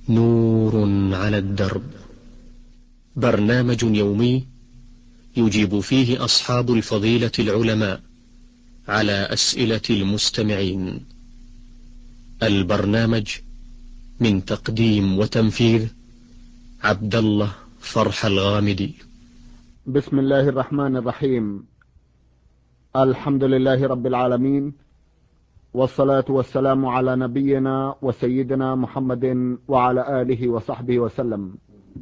نور على الدرب، برنامج يومي يجيب فيه أصحاب الفضيلة العلماء على أسئلة المستمعين. البرنامج من تقديم وتنفيذ عبد الله فرح الغامدي. بسم الله الرحمن الرحيم. الحمد لله رب العالمين، والصلاة والسلام على نبينا وسيدنا محمد وعلى آله وصحبه وسلم.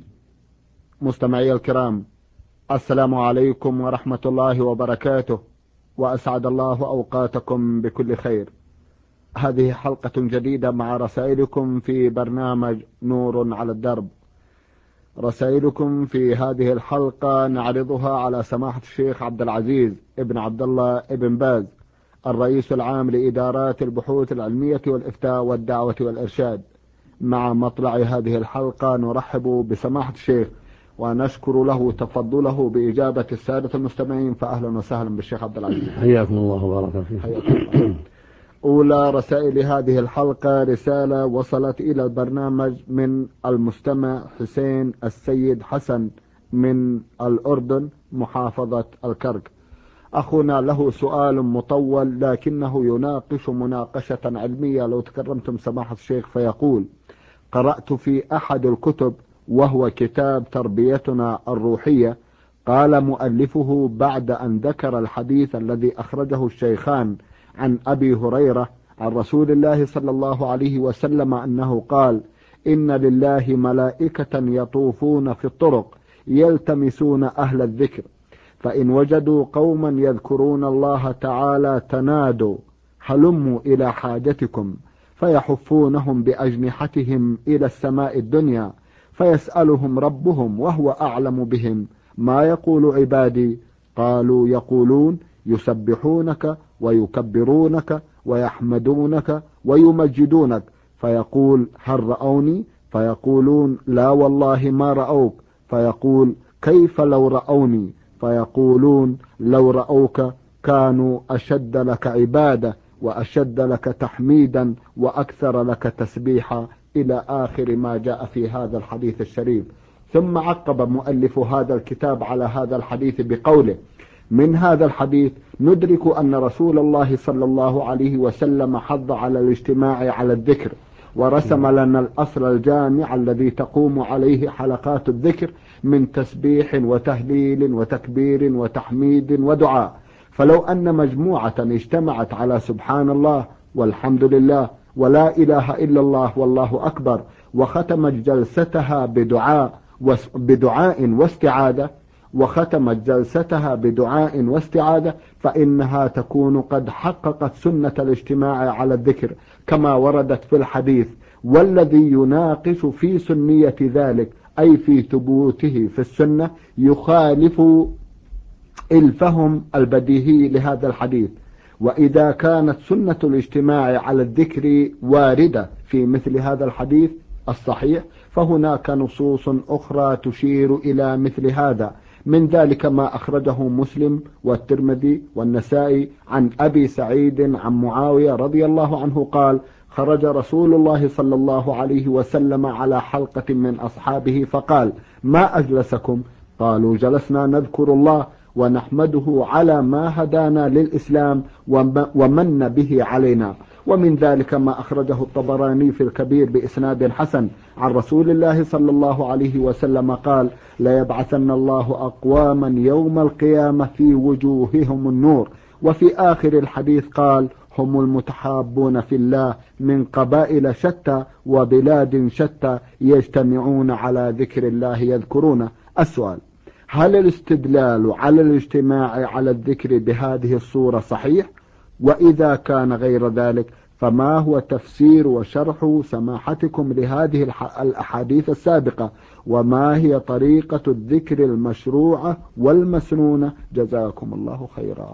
مستمعي الكرام، السلام عليكم ورحمة الله وبركاته، وأسعد الله أوقاتكم بكل خير. هذه حلقة جديدة مع رسائلكم في برنامج نور على الدرب. رسائلكم في هذه الحلقة نعرضها على سماحة الشيخ عبد العزيز ابن عبد الله ابن باز، الرئيس العام لإدارات البحوث العلمية والإفتاء والدعوة والإرشاد. مع مطلع هذه الحلقة نرحب بسماحة الشيخ ونشكر له تفضله بإجابة السادة المستمعين، فأهلا وسهلا بالشيخ عبد العزيز. حياكم الله وبارك فيكم. أولى رسائل هذه الحلقة رسالة وصلت إلى البرنامج من المستمع حسين السيد حسن من الأردن محافظة الكرك. أخونا له سؤال مطول لكنه يناقش مناقشة علمية، لو تكرمتم سماحة الشيخ. فيقول: قرأت في أحد الكتب وهو كتاب تربيتنا الروحية، قال مؤلفه بعد أن ذكر الحديث الذي أخرجه الشيخان عن أبي هريرة عن رسول الله صلى الله عليه وسلم أنه قال: إن لله ملائكة يطوفون في الطرق يلتمسون أهل الذكر، فإن وجدوا قوما يذكرون الله تعالى تنادوا هلموا إلى حاجتكم، فيحفونهم بأجنحتهم إلى السماء الدنيا، فيسألهم ربهم وهو أعلم بهم: ما يقول عبادي؟ قالوا: يقولون يسبحونك ويكبرونك ويحمدونك ويمجدونك. فيقول: هل رأوني؟ فيقولون: لا والله ما رأوك. فيقول: كيف لو رأوني؟ فيقولون: لو رأوك كانوا أشد لك عبادة وأشد لك تحميدا وأكثر لك تسبيحا، إلى آخر ما جاء في هذا الحديث الشريف. ثم عقب مؤلف هذا الكتاب على هذا الحديث بقوله: من هذا الحديث ندرك أن رسول الله صلى الله عليه وسلم حض على الاجتماع على الذكر، ورسم لنا الأصل الجامع الذي تقوم عليه حلقات الذكر من تسبيح وتهليل وتكبير وتحميد ودعاء. فلو أن مجموعة اجتمعت على سبحان الله والحمد لله ولا إله إلا الله والله أكبر، وختمت جلستها بدعاء واستعاذة، فإنها تكون قد حققت سنة الاجتماع على الذكر كما وردت في الحديث. والذي يناقش في سنية ذلك أي في ثبوته في السنة يخالف الفهم البديهي لهذا الحديث. وإذا كانت سنة الاجتماع على الذكر واردة في مثل هذا الحديث الصحيح، فهناك نصوص أخرى تشير إلى مثل هذا، من ذلك ما أخرجه مسلم والترمذي والنسائي عن أبي سعيد عن معاوية رضي الله عنه قال: خرج رسول الله صلى الله عليه وسلم على حلقة من أصحابه فقال: ما أجلسكم؟ قالوا: جلسنا نذكر الله ونحمده على ما هدانا للإسلام ومن به علينا. ومن ذلك ما أخرجه الطبراني في الكبير بإسناد حسن عن رسول الله صلى الله عليه وسلم قال: لا يبعثن الله أقواما يوم القيامة في وجوههم النور. وفي آخر الحديث قال: هم المتحابون في الله من قبائل شتى وبلاد شتى يجتمعون على ذكر الله يذكرونه. السؤال: هل الاستدلال على الاجتماع على الذكر بهذه الصورة صحيح؟ وإذا كان غير ذلك فما هو تفسير وشرح سماحتكم لهذه الأحاديث السابقة؟ وما هي طريقة الذكر المشروعة والمسنونة؟ جزاكم الله خيرا.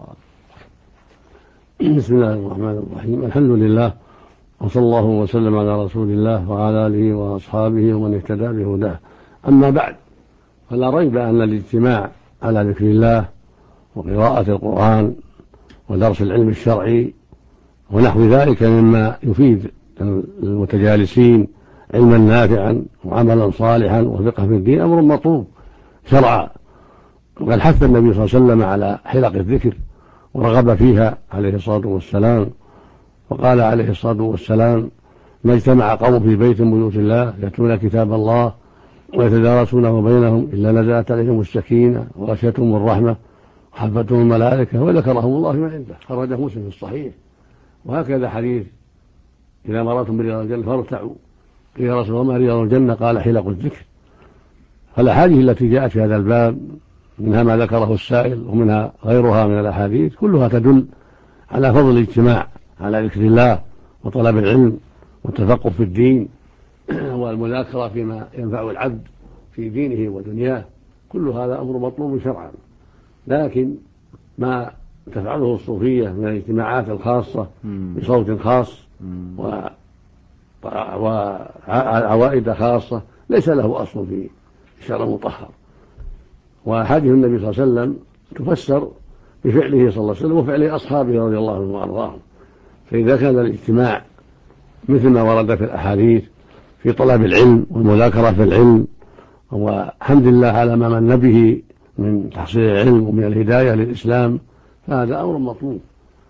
بسم الله الرحمن الرحيم. الحمد لله، وصلى الله وسلم على رسول الله وعلى آله وأصحابه ومن اهتدى بهداه. أما بعد، فلا ريب أن الاجتماع على ذكر الله وقراءة القرآن ودرس العلم الشرعي ونحو ذلك مما يفيد المتجالسين علما نافعا وعملا صالحا وفقه في الدين أمر مطلوب شرعا. وقد حث النبي صلى الله عليه وسلم على حلق الذكر ورغب فيها عليه الصلاة والسلام، وقال عليه الصلاة والسلام: ما اجتمع قوم في بيت من بيوت الله يتلون كتاب الله ويتدارسونه بينهم إلا نزلت عليهم السكينة وغشيتهم الرحمة وحفتهم الملائكة وذكرهم الله فيما عنده. خرجه مسلم في الصحيح. وهكذا حديث: إذا مررتم برياض الجنة فارتعوا. قيل يا رسول الله ما رياض الجنة؟ قال: حلق الذكر. فالأحاديث التي جاءت في هذا الباب منها ما ذكره السائل ومنها غيرها من الأحاديث كلها تدل على فضل الاجتماع على ذكر الله وطلب العلم والتفقه في الدين والمذاكرة فيما ينفع العبد في دينه ودنياه. كل هذا أمر مطلوب شرعا. لكن ما تفعله الصوفية من الاجتماعات الخاصة بصوت خاص وعوائد خاصة ليس له أصل في الشرع المطهر. وحديث النبي صلى الله عليه وسلم تفسر بفعله صلى الله عليه وسلم وفعل أصحابه رضي الله عنهم وأرضاهم. فإذا كان الاجتماع مثل ما ورد في الأحاديث في طلب العلم والمذاكرة في العلم وحمد الله على ما من به من تحصيل العلم ومن الهداية للإسلام، فهذا أمر مطلوب،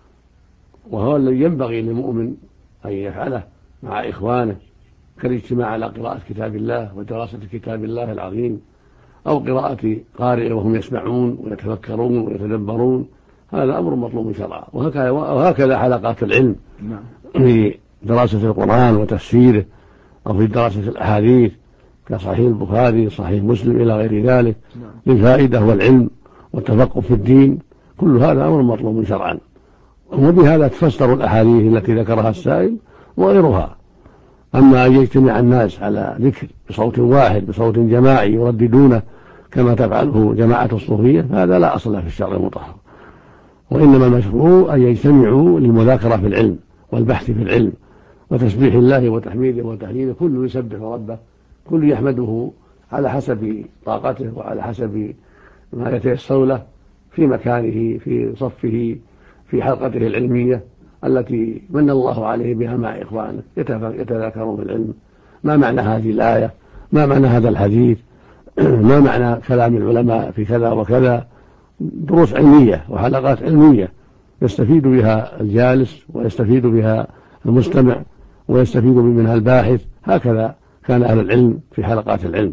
وهو الذي ينبغي للمؤمن أن يفعله مع إخوانه، كالاجتماع على قراءة كتاب الله ودراسة كتاب الله العظيم، أو قراءة قارئ وهم يسمعون ويتفكرون ويتدبرون. هذا أمر مطلوب شرعا. وهكذا حلقات العلم في دراسة القرآن وتفسيره، أو في دراسة الأحاديث كصحيح البخاري صحيح مسلم إلى غير ذلك للفائدة والعلم والتفقه في الدين. كل هذا أمر مطلوب شرعا. وبهذا تفسر الأحاديث التي ذكرها السائل وغيرها. أما أن يجتمع الناس على ذكر بصوت واحد بصوت جماعي يرددونه كما تفعله جماعة الصوفية فهذا لا أصل في الشرع المطهر. وإنما المشروع أن يجتمعوا للمذاكرة في العلم والبحث في العلم وتسبيح الله وتحميده وتهليله. كل يسبح ربه، كل يحمده على حسب طاقته وعلى حسب ما يتيسر له في مكانه في صفه في حلقته العلمية التي من الله عليه بها مع إخوانه يتذاكرون في العلم. ما معنى هذه الآية؟ ما معنى هذا الحديث؟ ما معنى كلام العلماء في كذا وكذا؟ دروس علمية وحلقات علمية يستفيد بها الجالس ويستفيد بها المستمع ويستفيد منها الباحث. هكذا كان أهل العلم في حلقات العلم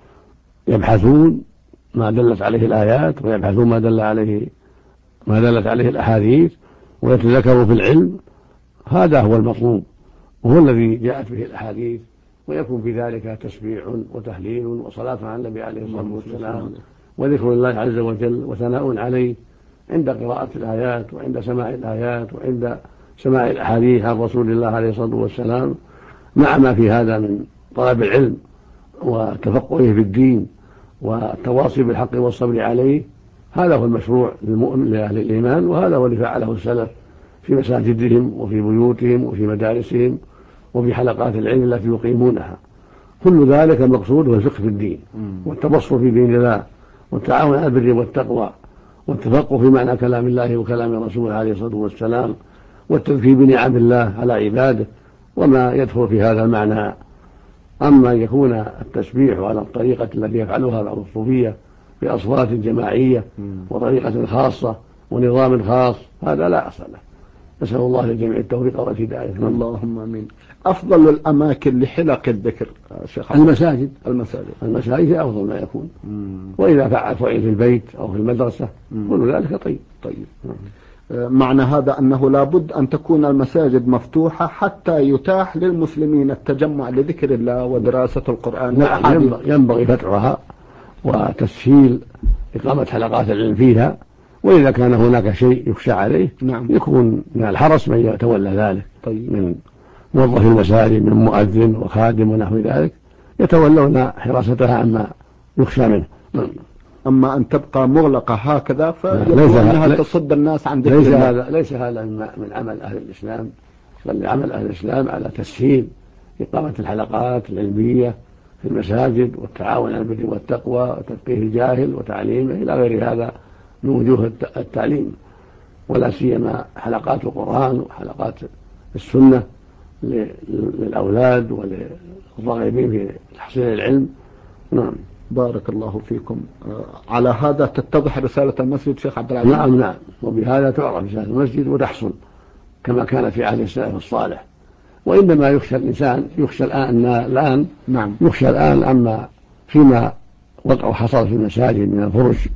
يبحثون ما دلت عليه الآيات ويبحثون ما دلت عليه الأحاديث ويتذكروا في العلم. هذا هو المطلوب وهو الذي جاءت به الأحاديث، ويكون في ذلك تسبيح وتهليل وصلاة على النبي عليه الصلاة والسلام وذكر الله عز وجل وثناء عليه عند قراءة الآيات وعند سماع الآيات وعند سماع الأحاديث عن رسول الله عليه الصلاة والسلام، مع ما في هذا من طلب العلم وتفقهه في الدين والتواصي بالحق والصبر عليه. هذا هو المشروع للمؤمن لأهل الإيمان، وهذا هو اللي فعله السلف في مساجدهم وفي بيوتهم وفي مدارسهم وفي حلقات العلم التي يقيمونها. كل ذلك المقصود هو الفقه في الدين والتبصر في دين الله والتعاون على البر والتقوى والتفقه في معنى كلام الله وكلام رسوله عليه الصلاة والسلام والتذكير بنعم الله على عباده وما يدخل في هذا المعنى. أما أن يكون التسبيح على الطريقة التي يفعلها بعض الصوفية بأصوات جماعية وطريقة خاصة ونظام خاص هذا لا أصل له. نسأل الله للجميع التوفيق والهداية. اللهم آمين. أفضل الأماكن لحلق الذكر شيخ؟ المساجد هي أفضل ما يكون. وإذا فعل في البيت أو في المدرسة كل ذلك طيب. معنى هذا أنه لابد أن تكون المساجد مفتوحة حتى يتاح للمسلمين التجمع لذكر الله ودراسة القرآن. نعم، ينبغي فتحها وتسهيل إقامة حلقات العلم فيها. وإذا كان هناك شيء يخشى عليه يكون من الحرس من يتولى ذلك. من موظف المساجد من مؤذن وخادم ونحو ذلك يتولون حراستها عما يخشى منه. أما أن تبقى مغلقة هكذا فيجب أنها تصد الناس عن ذكر الله. ليس هذا من عمل أهل الإسلام، بل عمل أهل الإسلام على تسهيل إقامة الحلقات العلمية في المساجد والتعاون على البر والتقوى وتفقيه الجاهل وتعليمه إلى غير هذا من وجوه التعليم، ولا سيما حلقات القرآن وحلقات السنة للأولاد وللراغبين في تحصيل العلم. نعم. بارك الله فيكم. على هذا تتضح رسالة المسجد شيخ عبد العزيز؟ نعم، وبهذا تعرف رسالة المسجد وتحصل كما كانت في عهد السلف الصالح. وإنما يخشى الإنسان يخشى الآن أما فيما حصل في المساجد من الفرش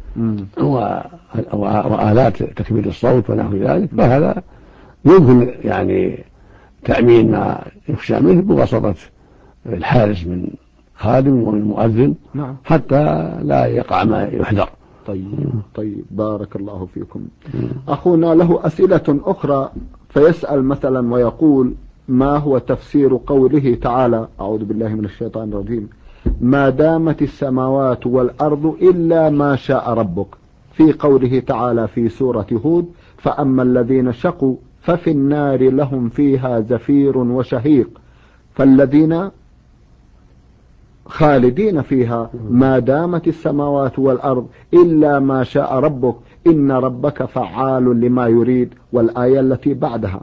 وآلات تكبير الصوت ونحو ذلك، فهذا يمكن يعني تأمين ما يخشى منه بواسطة الحارس من خادم ومن مؤذن حتى لا يقع ما يحذر. طيب بارك الله فيكم. أخونا له أسئلة أخرى فيسأل مثلا ويقول: ما هو تفسير قوله تعالى، أعوذ بالله من الشيطان الرجيم، ما دامت السماوات والأرض إلا ما شاء ربك، في قوله تعالى في سورة هود: فأما الذين شقوا ففي النار لهم فيها زفير وشهيق، فالذين خالدين فيها ما دامت السماوات والأرض إلا ما شاء ربك إن ربك فعال لما يريد، والآية التي بعدها.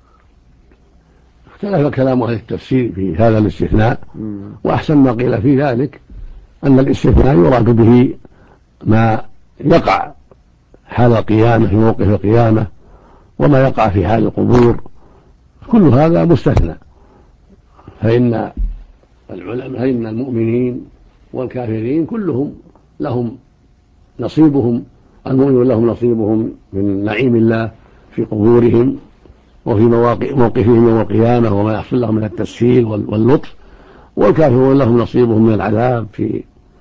اختلف كلام أهل التفسير في هذا الاستثناء، وأحسن ما قيل في ذلك أن الاستثناء يراد به ما يقع حال القيامة في موقف القيامة وما يقع في حال القبور، كل هذا مستثنى. فإن المؤمنين والكافرين كلهم لهم نصيبهم، المؤمنون لهم نصيبهم من نعيم الله في قبورهم وفي موقفهم يوم القيامة وما يحصل لهم من التسهيل واللطف، والكافرون لهم نصيبهم من العذاب في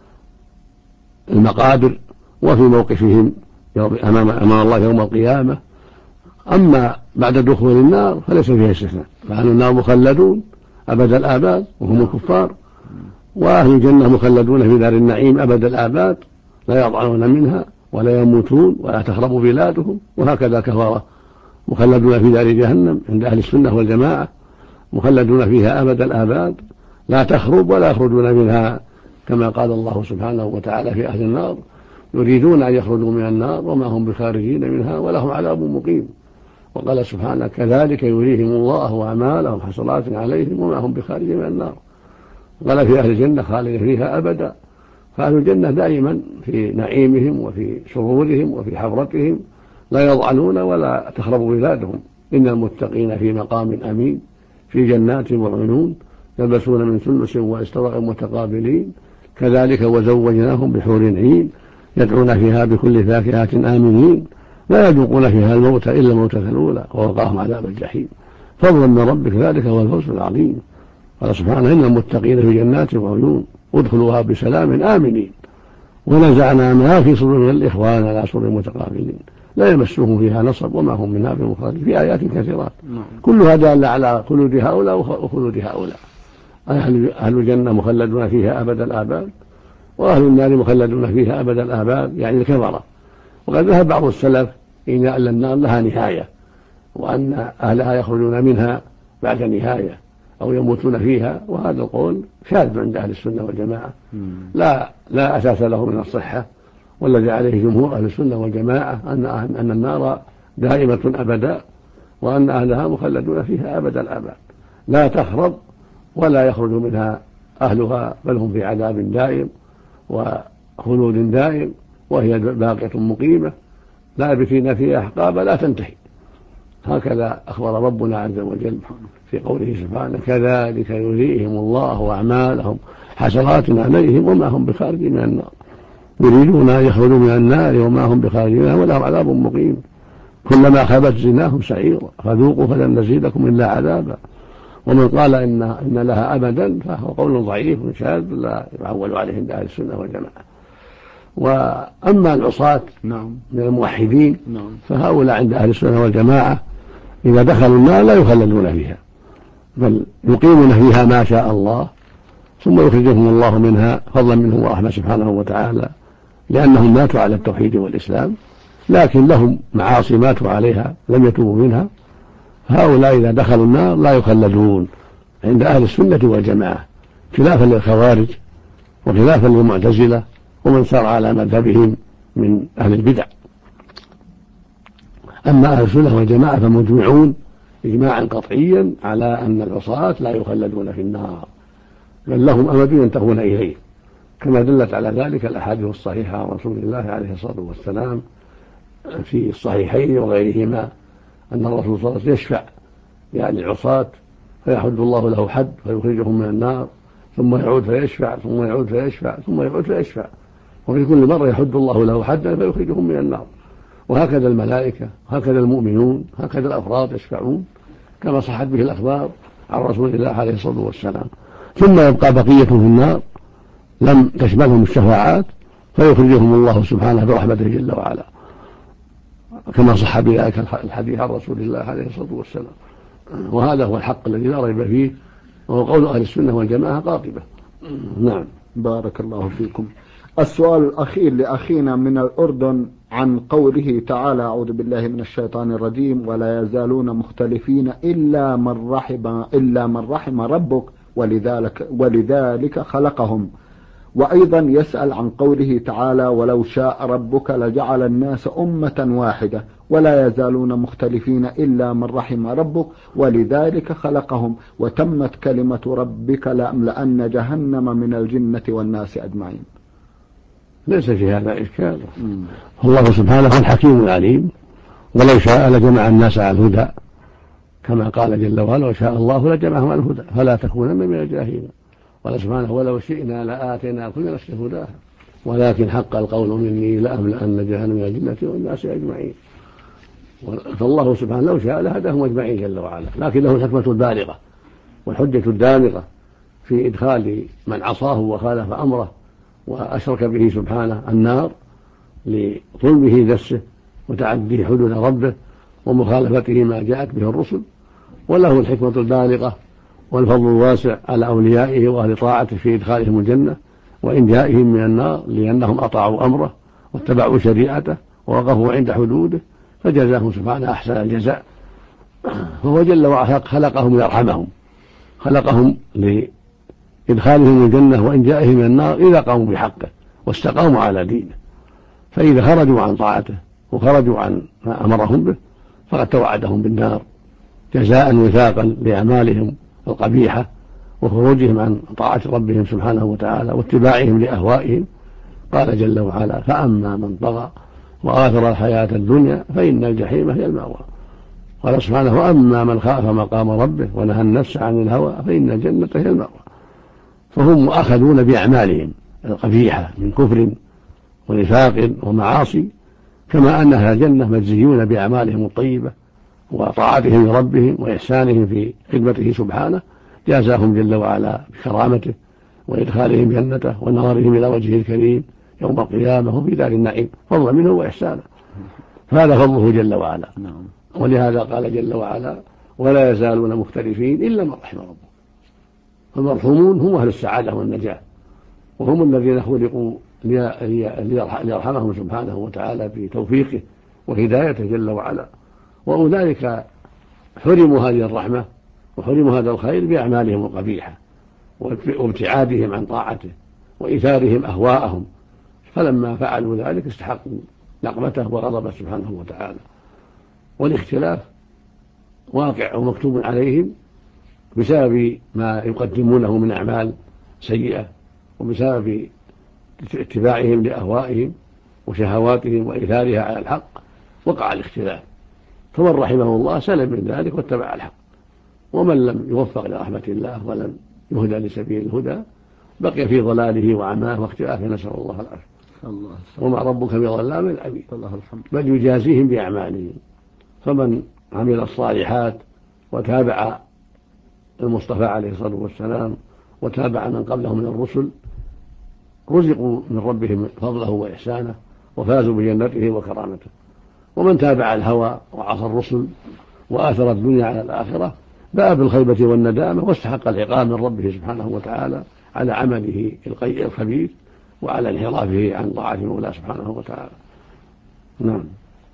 المقابر وفي موقفهم أمام الله يوم القيامة. أما بعد دخول النار فليس فيها استثناء، فأهل النار مخلدون أبد الآباد وهم الكفار، وأهل الجنة مخلدون في دار النعيم أبد الآباد لا يضعنون منها ولا يموتون ولا تخرب بلادهم. وهكذا كفارة مخلدون في دار جهنم عند أهل السنة والجماعة، مخلدون فيها أبد الآباد لا تخرب ولا يخرجون منها، كما قال الله سبحانه وتعالى في أهل النار: يريدون أن يخرجوا من النار وما هم بخارجين منها ولهم عذاب مقيم. وقال سبحانه: كذلك يريهم الله أعمالهم حسرات عليهم وما هم بخارجين من النار. قال في أهل الجنة: خالدين فيها أبدا. فأهل الجنة دائما في نعيمهم وفي سرورهم وفي حفرتهم لا يضعنون ولا تخرب بلادهم. إن المتقين في مقام أمين في جنات وعيون يلبسون من سندس واستبرق متقابلين كذلك وزوجناهم بحور عين يدعون فيها بكل فاكهة آمنين لا يذوقون فيها الموت إلا الموتة الأولى ووقاهم عذاب الجحيم فضلا من ربك ذلك هو الفوز العظيم. قال سبحانه: إن المتقين في جنات وعيون ادخلوها بسلام آمنين ونزعنا ما في صدورهم الإخوان على سرر متقابلين لا يمسهم فيها نصب وما هم منها بمخرجين. في آيات كثيرات كلها دالة على خلود هؤلاء وخلود هؤلاء. أهل الجنة مخلدون فيها أبد الآباد وأهل النار مخلدون فيها أبد الآباد، يعني الكفرة. وقد ذهب بعض السلف إن أهل النار لها نهاية وأن أهلها يخرجون منها بعد نهاية أو يموتون فيها، وهذا القول شاذ عند أهل السنة والجماعة لا أساس له من الصحة، والذي عليه جمهور أهل السنة والجماعة أن النار دائمة أبدا وأن أهلها مخلدون فيها أبد الآباد لا تخرب ولا يخرج منها أهلها بل هم في عذاب دائم وخلود دائم وهي باقية مقيمة لابثين فيها أحقابا لا تنتهي. هكذا أخبر ربنا عز وجل في قوله سبحانه: كذلك يريهم الله أعمالهم حسرات عليهم وما هم بخارجين من النار يريدون أن يخرجوا من النار وما هم بخارجين منها ولهم عذاب مقيم كلما خبت زدناهم سعيرا فذوقوا فلن نزيدكم إلا عذابا. ومن قال إن لها أبدا فهو قول ضعيف شاذ لا يعول عليه عند أهل السنة والجماعة. وأما العصاة من الموحدين فهؤلاء عند أهل السنة والجماعة إذا دخلوا النار لا يخلدون فيها بل يقيمون فيها ما شاء الله ثم يخرجهم الله منها فضلا منه ورحمة سبحانه وتعالى لأنهم ماتوا على التوحيد والإسلام، لكن لهم معاصي ماتوا عليها لم يتوبوا منها. هؤلاء إذا دخلوا النار لا يخلدون عند أهل السنة والجماعة خلافا للخوارج وخلافا للمعتزلة ومن سار على مذهبهم من أهل البدع. أما أهل السنة والجماعة فمجمعون إجماعا قطعيا على أن العصاة لا يخلدون في النار، بل لهم أمد ينتهون إليه، كما دلت على ذلك الأحاديث الصحيحة عن رسول الله عليه الصلاة والسلام في الصحيحين وغيرهما أن الرسول صلى الله عليه وسلم يشفع يعني العصاة فيحد الله له حد فيخرجهم من النار، ثم يعود فيشفع، ثم يعود فيشفع، ثم يعود فيشفع، وفي كل مرة يحد الله له حدا فيخرجهم من النار. وهكذا الملائكة، هكذا المؤمنون، هكذا الأفراد يشفعون كما صحت به الأخبار عن رسول الله عليه الصلاة والسلام. ثم يبقى بقية في النار لم تشملهم الشفاعات فيخرجهم الله سبحانه برحمته جل وعلا، كما صح بذلك الحديث عن رسول الله عليه الصلاة والسلام. وهذا هو الحق الذي لا ريب فيه، وهو قول أهل السنة والجماعة قاطبة. نعم. بارك الله فيكم. السؤال الأخير لأخينا من الأردن عن قوله تعالى: أعوذ بالله من الشيطان الرجيم: ولا يزالون مختلفين إلا من رحم ربك ولذلك خلقهم. وأيضا يسأل عن قوله تعالى: ولو شاء ربك لجعل الناس أمة واحدة ولا يزالون مختلفين إلا من رحم ربك ولذلك خلقهم وتمت كلمة ربك لأملأن جهنم من الجنة والناس أجمعين. ليس في هذا إشكال، الله سبحانه هو الحكيم العليم، ولو شاء لجمع الناس على الهدى كما قال جل وعلا: وشاء الله لجمعهم على الهدى فلا تكونن من الجاهلين. قال سبحانه: ولو شئنا لآتينا كل نفس هداها ولكن حق القول مني لأملأن جهنم من الجنة والناس أجمعين. فالله سبحانه لو شاء لهداهم أجمعين جل وعلا، لكن له الحكمة البالغة والحجة الدامغة في إدخال من عصاه وخالف أمره وأشرك به سبحانه النار لظلمه نفسه وتعديه حدود ربه ومخالفته ما جاءت به الرسل، وله الحكمة البالغة والفضل الواسع على أوليائه وأهل طاعته في إدخالهم الجنة وإنجائهم من النار، لأنهم أطاعوا أمره واتبعوا شريعته ووقفوا عند حدوده فجزاهم سبحانه أحسن الجزاء. فهو جل وعلا خلقهم ليرحمهم، خلقهم لإدخالهم الجنة وإنجائهم من النار إذا قاموا بحقه واستقاموا على دينه. فإذا خرجوا عن طاعته وخرجوا عن ما أمرهم به فقد توعدهم بالنار جزاء وثاقا لأعمالهم القبيحة وخروجهم عن طاعة ربهم سبحانه وتعالى واتباعهم لأهوائهم. قال جل وعلا: فأما من طغى وآثر الحياة الدنيا فإن الجحيم هي المأوى. قال سبحانه: وأما من خاف مقام ربه ونهى النفس عن الهوى فإن الجنة هي المأوى. فهم مؤاخذون بأعمالهم القبيحة من كفر ونفاق ومعاصي، كما أن أهل الجنة مجزيون بأعمالهم الطيبة وطاعتهم لربهم وإحسانهم في خدمته سبحانه، جازاهم جل وعلا بكرامته وإدخالهم جنته ونظرهم إلى وجهه الكريم يوم القيامة وفي دار النعيم، فضلا منه وإحسانه، فهذا فضله جل وعلا. ولهذا قال جل وعلا: ولا يزالون مختلفين إلا من رحم ربك. فالمرحومون هم أهل السعادة والنجاة، وهم الذين خلقوا ليرحمهم سبحانه وتعالى بتوفيقه وهدايته جل وعلا، وأولئك حرموا هذه الرحمة وحرموا هذا الخير بأعمالهم القبيحة وابتعادهم عن طاعته وإيثارهم أهواءهم، فلما فعلوا ذلك استحقوا نقمته وغضبه سبحانه وتعالى. والاختلاف واقع ومكتوب عليهم بسبب ما يقدمونه من أعمال سيئة وبسبب اتباعهم لأهوائهم وشهواتهم وإيثارها على الحق وقع الاختلاف. فمن رحمه الله سلم من ذلك واتبع الحق، ومن لم يوفق لرحمة الله ولم يهدى لسبيل الهدى بقي في ضلاله وعماه واختلافه، نسأل الله العافية. وما ربك بظلام للعبيد، بل يجازيهم بأعمالهم. فمن عمل الصالحات وتابع المصطفى عليه الصلاة والسلام وتابع من قبله من الرسل رزقوا من ربهم فضله وإحسانه وفازوا بجنته وكرامته. ومن تابع الهوى وعصى الرسل وآثر الدنيا على الآخرة باء بالخيبة والندامة واستحق العقاب من ربه سبحانه وتعالى على عمله الخبيث وعلى انحرافه عن طاعة مولاه سبحانه وتعالى. نعم.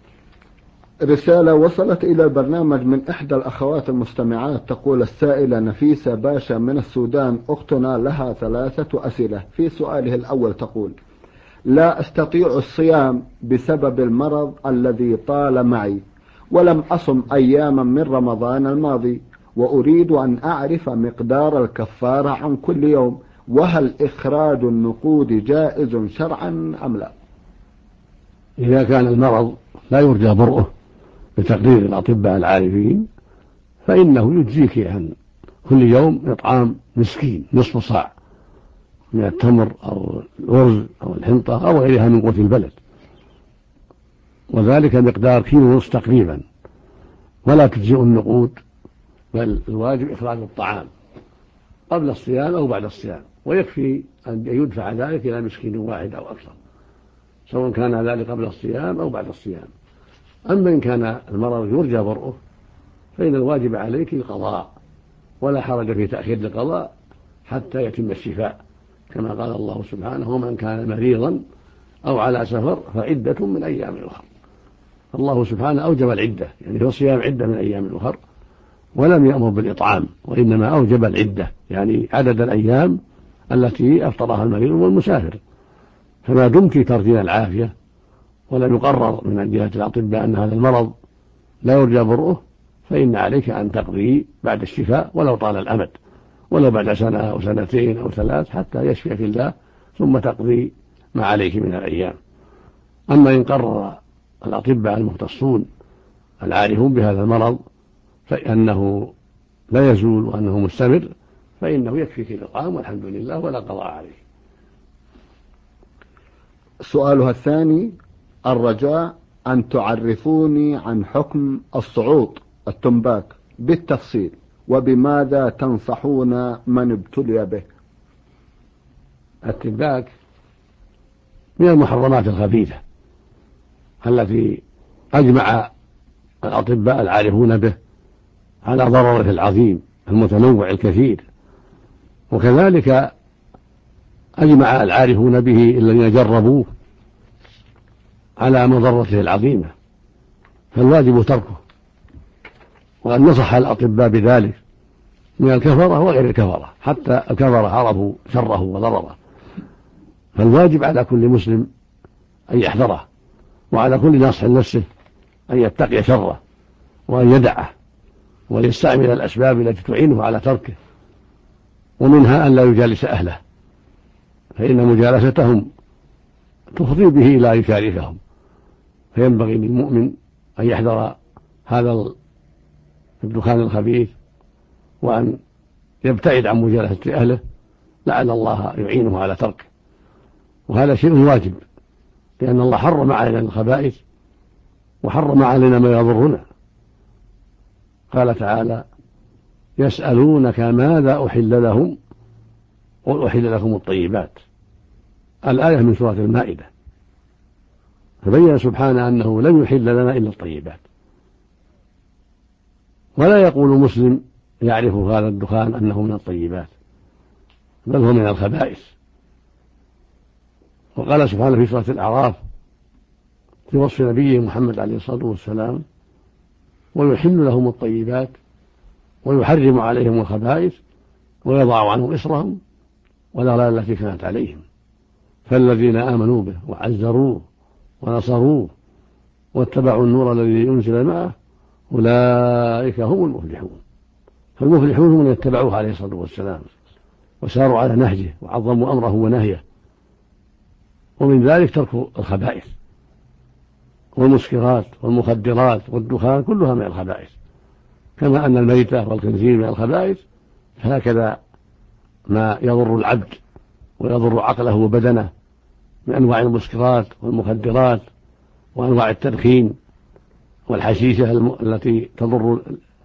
رسالة وصلت إلى البرنامج من إحدى الأخوات المستمعات، تقول السائلة نفيسة باشا من السودان: أختنا لها 3 أسئلة. في سؤاله الأول تقول: لا أستطيع الصيام بسبب المرض الذي طال معي، ولم أصم أياما من رمضان الماضي، وأريد أن أعرف مقدار الكفارة عن كل يوم، وهل إخراج النقود جائز شرعا أم لا؟ إذا كان المرض لا يرجى برؤه بتقدير الأطباء العارفين فإنه يجزيك عن كل يوم إطعام مسكين نصف صاع من التمر أو الأرز أو الحنطة أو غيرها من قوت البلد، وذلك مقدار كيلو ونصف تقريبا، ولا تجزئ النقود، بل الواجب إخراج الطعام قبل الصيام أو بعد الصيام، ويكفي أن يدفع ذلك إلى مسكين واحد أو أكثر، سواء كان ذلك قبل الصيام أو بعد الصيام. أما إن كان المرض يرجى برؤه فإن الواجب عليك القضاء، ولا حرج في تأخير القضاء حتى يتم الشفاء، كما قال الله سبحانه: ومن كان مريضا أو على سفر فعدة من أيام أخر. الله سبحانه أوجب العدة، يعني في الصيام عدة من أيام أخر، ولم يأمر بالإطعام، وإنما أوجب العدة، يعني عدد الأيام التي أفطرها المريض والمسافر. فما دمت ترجين العافية ولم يقرر من جهة الأطباء أن هذا المرض لا يرجى برؤه فإن عليك أن تقضي بعد الشفاء ولو طال الأمد، ولو بعد سنة أو سنتين أو ثلاث حتى يشفيك الله، ثم تقضي ما عليك من الأيام. أما إن قرر الأطباء المختصون العارفون بهذا المرض فإنه لا يزول وأنه مستمر فإنه يكفيك الإطعام والحمد لله ولا قضاء عليه. سؤالها الثاني: الرجاء أن تعرفوني عن حكم الصعوط التنباك بالتفصيل، وبماذا تنصحون من ابتلي به؟ التنباك من المحرمات الخبيثة التي أجمع الأطباء العارفون به على ضرره العظيم المتنوع الكثير، وكذلك أجمع العارفون به الذين جربوه على مضرته العظيمة، فالواجب تركه. وأن نصح الأطباء بذلك من الكفرة وغير الكفرة، حتى الكفرة عرفوا شره وضرره، فالواجب على كل مسلم أن يحذره، وعلى كل ناصح نفسه أن يتقي شره وأن يدعه ويستعمل الأسباب التي تعينه على تركه، ومنها أن لا يجالس أهله، فإن مجالستهم تفضي به إلى أن يشاركهم، فينبغي للمؤمن أن يحذر هذا الدخان الخبيث وأن يبتعد عن مجالسة أهله لعل الله يعينه على تركه، وهذا شيء واجب، لأن الله حرم علينا الخبائث وحرم علينا ما يضرنا. قال تعالى: يسألونك ماذا أحل لهم قل أحل لكم الطيبات، الآية من سورة المائدة، فبين سبحانه أنه لم يحل لنا إلا الطيبات. ولا يقول مسلم يعرف هذا الدخان أنه من الطيبات، بل هو من الخبائث. وقال سبحانه في سورة الأعراف في وصف نبيه محمد عليه الصلاة والسلام: ويحل لهم الطيبات ويحرم عليهم الخبائث ويضع عنهم إصرهم والأغلال التي كانت عليهم، فالذين آمنوا به وعزروه ونصروه واتبعوا النور الذي أنزل معه أولئك هم المفلحون. فالمفلحون هم من اتبعوه عليه الصلاة والسلام وساروا على نهجه وعظموا أمره ونهيه، ومن ذلك ترك الخبائث والمسكرات والمخدرات والدخان كلها من الخبائث، كما أن الميتة والخنزير من الخبائث، فهكذا ما يضر العبد ويضر عقله وبدنه من أنواع المسكرات والمخدرات وأنواع التدخين والحشيشة التي تضر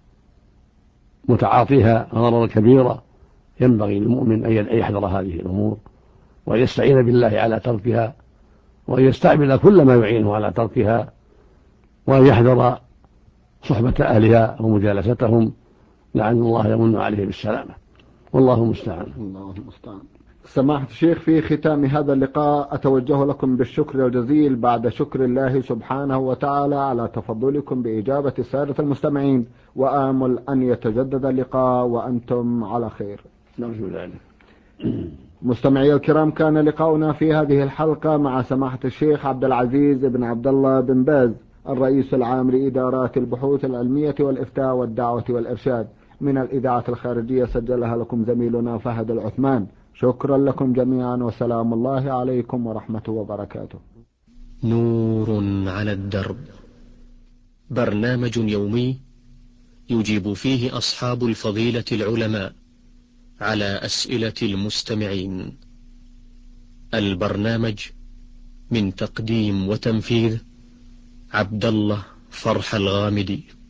متعاطيها ضررا كبيرا. ينبغي للمؤمن أن يحذر هذه الأمور وأن يستعين بالله على تركها، وأن يستعمل كل ما يعينه على تركها، وأن يحذر صحبة أهلها ومجالستهم، لعل الله يمن عليه بالسلامة، والله المستعان. الله المستعان. سماحة الشيخ، في ختام هذا اللقاء أتوجه لكم بالشكر الجزيل بعد شكر الله سبحانه وتعالى على تفضلكم بإجابة السادة المستمعين، وآمل أن يتجدد اللقاء وأنتم على خير. نرجو ذلك. مستمعي الكرام، كان لقاؤنا في هذه الحلقة مع سماحة الشيخ عبد العزيز بن عبد الله بن باز الرئيس العام لإدارات البحوث العلمية والإفتاء والدعوة والإرشاد. من الإذاعة الخارجية سجلها لكم زميلنا فهد العثمان. شكرا لكم جميعا، وسلام الله عليكم ورحمته وبركاته. نور على الدرب، برنامج يومي يجيب فيه أصحاب الفضيلة العلماء على أسئلة المستمعين. البرنامج من تقديم وتنفيذ عبد الله فرح الغامدي.